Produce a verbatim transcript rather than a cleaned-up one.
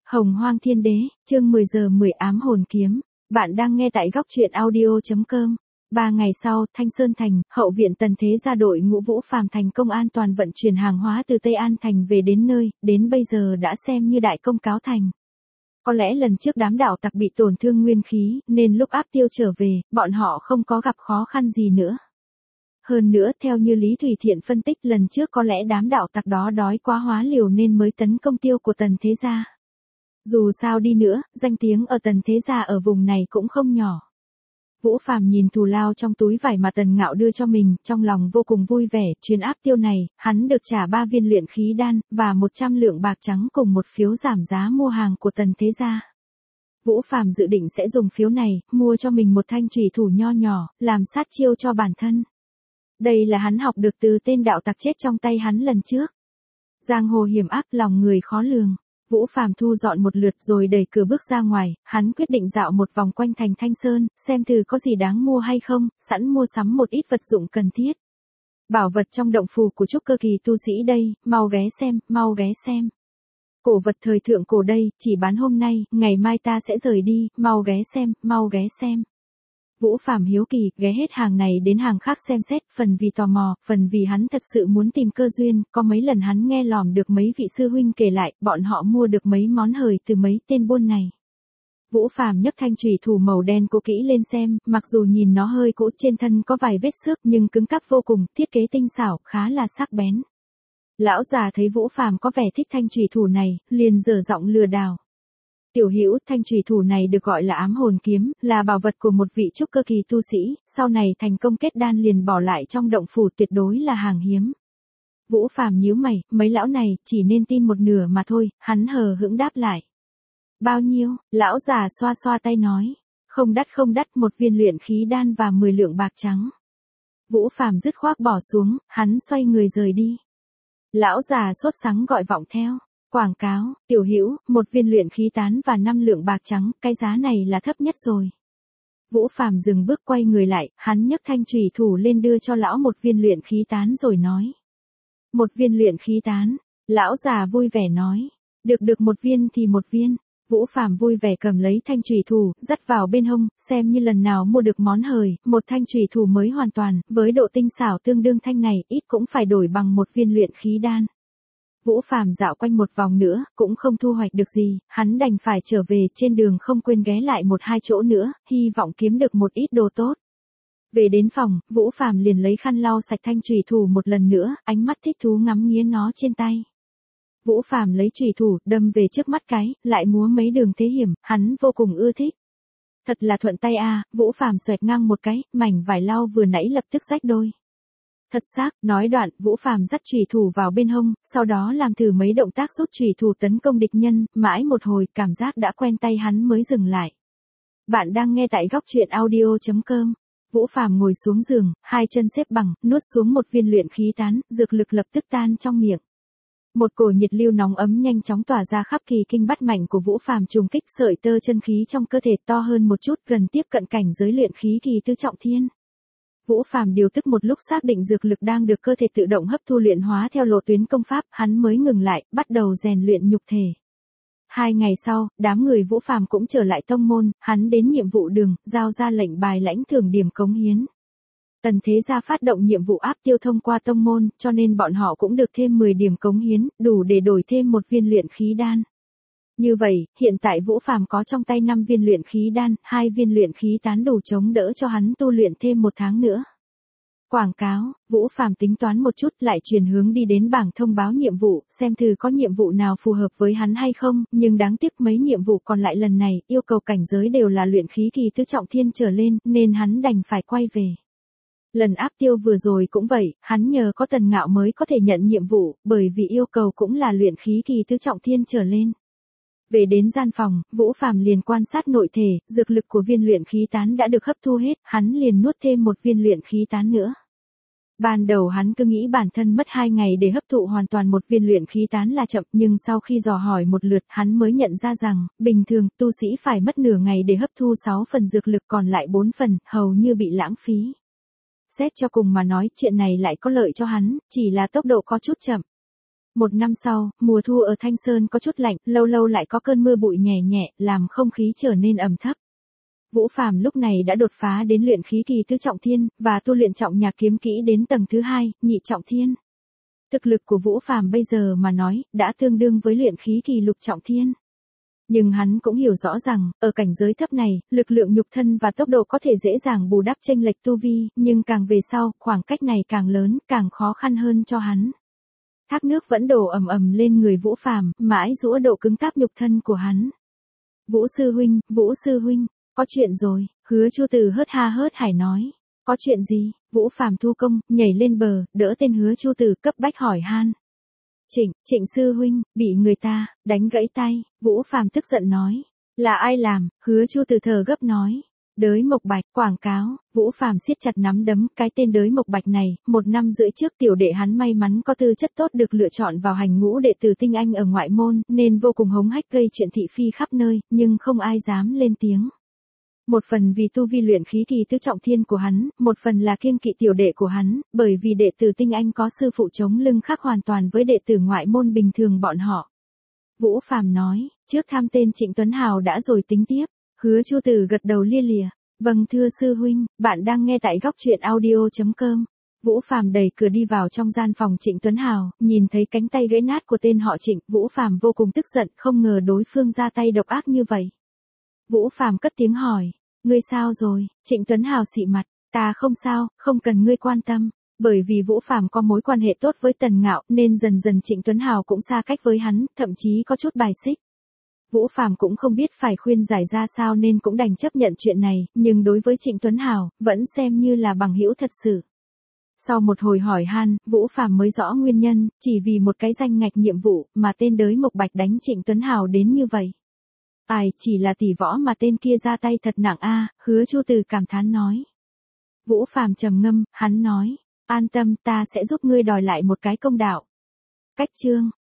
Hồng Hoang Thiên Đế, chương mười giờ mười ám hồn kiếm. Bạn đang nghe tại góc truyện audio.com. Ba ngày sau, Thanh Sơn Thành, hậu viện Tần Thế gia đội ngũ Vũ Phàm thành công an toàn vận chuyển hàng hóa từ Tây An Thành về đến nơi, đến bây giờ đã xem như đại công cáo thành. Có lẽ lần trước đám đạo tặc bị tổn thương nguyên khí, nên lúc áp tiêu trở về, bọn họ không có gặp khó khăn gì nữa. Hơn nữa, theo như Lý Thủy Thiện phân tích, lần trước có lẽ đám đạo tặc đó đói quá hóa liều nên mới tấn công tiêu của Tần Thế gia. Dù sao đi nữa, danh tiếng ở Tần Thế gia ở vùng này cũng không nhỏ. Vũ Phàm nhìn thù lao trong túi vải mà Tần Ngạo đưa cho mình, trong lòng vô cùng vui vẻ, chuyến áp tiêu này, hắn được trả ba viên luyện khí đan, và một trăm lượng bạc trắng cùng một phiếu giảm giá mua hàng của Tần Thế gia. Vũ Phàm dự định sẽ dùng phiếu này, mua cho mình một thanh chủy thủ nho nhỏ, làm sát chiêu cho bản thân. Đây là hắn học được từ tên đạo tặc chết trong tay hắn lần trước. Giang hồ hiểm ác, lòng người khó lường. Vũ Phàm thu dọn một lượt rồi đẩy cửa bước ra ngoài, hắn quyết định dạo một vòng quanh thành Thanh Sơn, xem thử có gì đáng mua hay không, sẵn mua sắm một ít vật dụng cần thiết. Bảo vật trong động phủ của trúc cơ kỳ tu sĩ đây, mau ghé xem, mau ghé xem. Cổ vật thời thượng cổ đây, chỉ bán hôm nay, ngày mai ta sẽ rời đi, mau ghé xem, mau ghé xem. Vũ Phàm hiếu kỳ, ghé hết hàng này đến hàng khác xem xét, phần vì tò mò, phần vì hắn thật sự muốn tìm cơ duyên, có mấy lần hắn nghe lỏm được mấy vị sư huynh kể lại, bọn họ mua được mấy món hời từ mấy tên buôn này. Vũ Phàm nhấc thanh chủy thủ màu đen cũ kỹ lên xem, mặc dù nhìn nó hơi cũ, trên thân có vài vết xước nhưng cứng cáp vô cùng, thiết kế tinh xảo, khá là sắc bén. Lão già thấy Vũ Phàm có vẻ thích thanh chủy thủ này, liền giở giọng lừa đảo. Tiểu Hữu, thanh chủy thủ này được gọi là ám hồn kiếm, là bảo vật của một vị trúc cơ kỳ tu sĩ, sau này thành công kết đan liền bỏ lại trong động phủ, tuyệt đối là hàng hiếm. Vũ Phàm nhíu mày, mấy lão này chỉ nên tin một nửa mà thôi, hắn hờ hững đáp lại. Bao nhiêu? Lão già xoa xoa tay nói. Không đắt không đắt, một viên luyện khí đan và mười lượng bạc trắng. Vũ Phàm dứt khoát bỏ xuống, hắn xoay người rời đi. Lão già sốt sắng gọi vọng theo. Quảng cáo, Tiểu Hữu, một viên luyện khí tán và năm lượng bạc trắng, cái giá này là thấp nhất rồi. Vũ Phàm dừng bước quay người lại, hắn nhấc thanh chủy thủ lên đưa cho lão một viên luyện khí tán rồi nói. Một viên luyện khí tán, lão già vui vẻ nói. Được được, một viên thì một viên. Vũ Phàm vui vẻ cầm lấy thanh chủy thủ, dắt vào bên hông, xem như lần nào mua được món hời, một thanh chủy thủ mới hoàn toàn, với độ tinh xảo tương đương thanh này, ít cũng phải đổi bằng một viên luyện khí đan. Vũ Phàm dạo quanh một vòng nữa, cũng không thu hoạch được gì, hắn đành phải trở về, trên đường không quên ghé lại một hai chỗ nữa, hy vọng kiếm được một ít đồ tốt. Về đến phòng, Vũ Phàm liền lấy khăn lau sạch thanh chủy thủ một lần nữa, ánh mắt thích thú ngắm nghía nó trên tay. Vũ Phàm lấy chủy thủ, đâm về trước mắt cái, lại múa mấy đường thế hiểm, hắn vô cùng ưa thích. Thật là thuận tay a, à, Vũ Phàm xoẹt ngang một cái, mảnh vải lau vừa nãy lập tức rách đôi. Thật xác, nói đoạn, Vũ Phàm dắt chủy thủ vào bên hông, sau đó làm thử mấy động tác rút chủy thủ tấn công địch nhân, mãi một hồi, cảm giác đã quen tay hắn mới dừng lại. Bạn đang nghe tại góc truyện audio.com. Vũ Phàm ngồi xuống giường, hai chân xếp bằng, nuốt xuống một viên luyện khí tán, dược lực lập tức tan trong miệng. Một cổ nhiệt lưu nóng ấm nhanh chóng tỏa ra khắp kỳ kinh bát mạch của Vũ Phàm, trùng kích sợi tơ chân khí trong cơ thể to hơn một chút, gần tiếp cận cảnh giới luyện khí kỳ tứ trọng thiên. Vũ Phàm điều tức một lúc xác định dược lực đang được cơ thể tự động hấp thu luyện hóa theo lộ tuyến công pháp, hắn mới ngừng lại, bắt đầu rèn luyện nhục thể. Hai ngày sau, đám người Vũ Phàm cũng trở lại tông môn, hắn đến nhiệm vụ đường, giao ra lệnh bài lãnh thưởng điểm cống hiến. Tần Thế gia phát động nhiệm vụ áp tiêu thông qua tông môn, cho nên bọn họ cũng được thêm mười điểm cống hiến, đủ để đổi thêm một viên luyện khí đan. Như vậy, hiện tại Vũ Phàm có trong tay năm viên luyện khí đan, hai viên luyện khí tán đủ chống đỡ cho hắn tu luyện thêm một tháng nữa. Quảng cáo, Vũ Phàm tính toán một chút lại chuyển hướng đi đến bảng thông báo nhiệm vụ, xem thử có nhiệm vụ nào phù hợp với hắn hay không, nhưng đáng tiếc mấy nhiệm vụ còn lại lần này, yêu cầu cảnh giới đều là luyện khí kỳ tứ trọng thiên trở lên, nên hắn đành phải quay về. Lần áp tiêu vừa rồi cũng vậy, hắn nhờ có Tần Ngạo mới có thể nhận nhiệm vụ, bởi vì yêu cầu cũng là luyện khí kỳ tứ trọng thiên trở lên. Về đến gian phòng, Vũ Phàm liền quan sát nội thể, dược lực của viên luyện khí tán đã được hấp thu hết, hắn liền nuốt thêm một viên luyện khí tán nữa. Ban đầu hắn cứ nghĩ bản thân mất hai ngày để hấp thụ hoàn toàn một viên luyện khí tán là chậm, nhưng sau khi dò hỏi một lượt, hắn mới nhận ra rằng, bình thường, tu sĩ phải mất nửa ngày để hấp thu sáu phần dược lực, còn lại bốn phần, hầu như bị lãng phí. Xét cho cùng mà nói, chuyện này lại có lợi cho hắn, chỉ là tốc độ có chút chậm. Một năm sau, mùa thu ở Thanh Sơn có chút lạnh, lâu lâu lại có cơn mưa bụi nhẹ nhẹ, làm không khí trở nên ẩm thấp. Vũ Phàm lúc này đã đột phá đến luyện khí kỳ tứ trọng thiên, và tu luyện trọng nhạc kiếm kỹ đến tầng thứ hai, nhị trọng thiên. Thực lực của Vũ Phàm bây giờ mà nói, đã tương đương với luyện khí kỳ lục trọng thiên. Nhưng hắn cũng hiểu rõ rằng, ở cảnh giới thấp này, lực lượng nhục thân và tốc độ có thể dễ dàng bù đắp chênh lệch tu vi, nhưng càng về sau, khoảng cách này càng lớn, càng khó khăn hơn cho hắn. Thác nước vẫn đổ ầm ầm lên người Vũ Phàm, mãi giũa độ cứng cáp nhục thân của hắn. Vũ sư huynh, Vũ sư huynh, có chuyện rồi, Hứa Chu Từ hớt ha hớt hải nói. Có chuyện gì? Vũ Phàm thu công, nhảy lên bờ, đỡ tên Hứa Chu Từ cấp bách hỏi han. Trịnh, Trịnh sư huynh, bị người ta đánh gãy tay, Vũ Phàm tức giận nói. Là ai làm? Hứa Chu Từ thờ gấp nói. Đới Mộc Bạch, quảng cáo. Vũ Phàm siết chặt nắm đấm, cái tên Đới Mộc Bạch này, một năm rưỡi trước tiểu đệ hắn may mắn có tư chất tốt được lựa chọn vào hành ngũ đệ tử tinh anh ở ngoại môn, nên vô cùng hống hách gây chuyện thị phi khắp nơi, nhưng không ai dám lên tiếng. Một phần vì tu vi luyện khí kỳ tứ trọng thiên của hắn, một phần là kiêng kỵ tiểu đệ của hắn, bởi vì đệ tử tinh anh có sư phụ chống lưng khác hoàn toàn với đệ tử ngoại môn bình thường bọn họ. Vũ Phàm nói, trước thăm tên Trịnh Tuấn Hào đã rồi tính tiếp. Hứa Chu Từ gật đầu lia lịa. Vâng thưa sư huynh, bạn đang nghe tại góc truyện audio chấm com. Vũ Phàm đẩy cửa đi vào trong gian phòng Trịnh Tuấn Hào, nhìn thấy cánh tay gãy nát của tên họ Trịnh, Vũ Phàm vô cùng tức giận, không ngờ đối phương ra tay độc ác như vậy. Vũ Phàm cất tiếng hỏi, ngươi sao rồi? Trịnh Tuấn Hào xị mặt, ta không sao, không cần ngươi quan tâm. Bởi vì Vũ Phàm có mối quan hệ tốt với Tần Ngạo, nên dần dần Trịnh Tuấn Hào cũng xa cách với hắn, thậm chí có chút bài xích. Vũ Phàm cũng không biết phải khuyên giải ra sao nên cũng đành chấp nhận chuyện này, nhưng đối với Trịnh Tuấn Hào, vẫn xem như là bằng hữu thật sự. Sau một hồi hỏi han, Vũ Phàm mới rõ nguyên nhân, chỉ vì một cái danh ngạch nhiệm vụ mà tên Đới Mộc Bạch đánh Trịnh Tuấn Hào đến như vậy. Ai, chỉ là tỷ võ mà tên kia ra tay thật nặng a, Hứa Chu Từ cảm thán nói. Vũ Phàm trầm ngâm, hắn nói, an tâm, ta sẽ giúp ngươi đòi lại một cái công đạo. Cách chương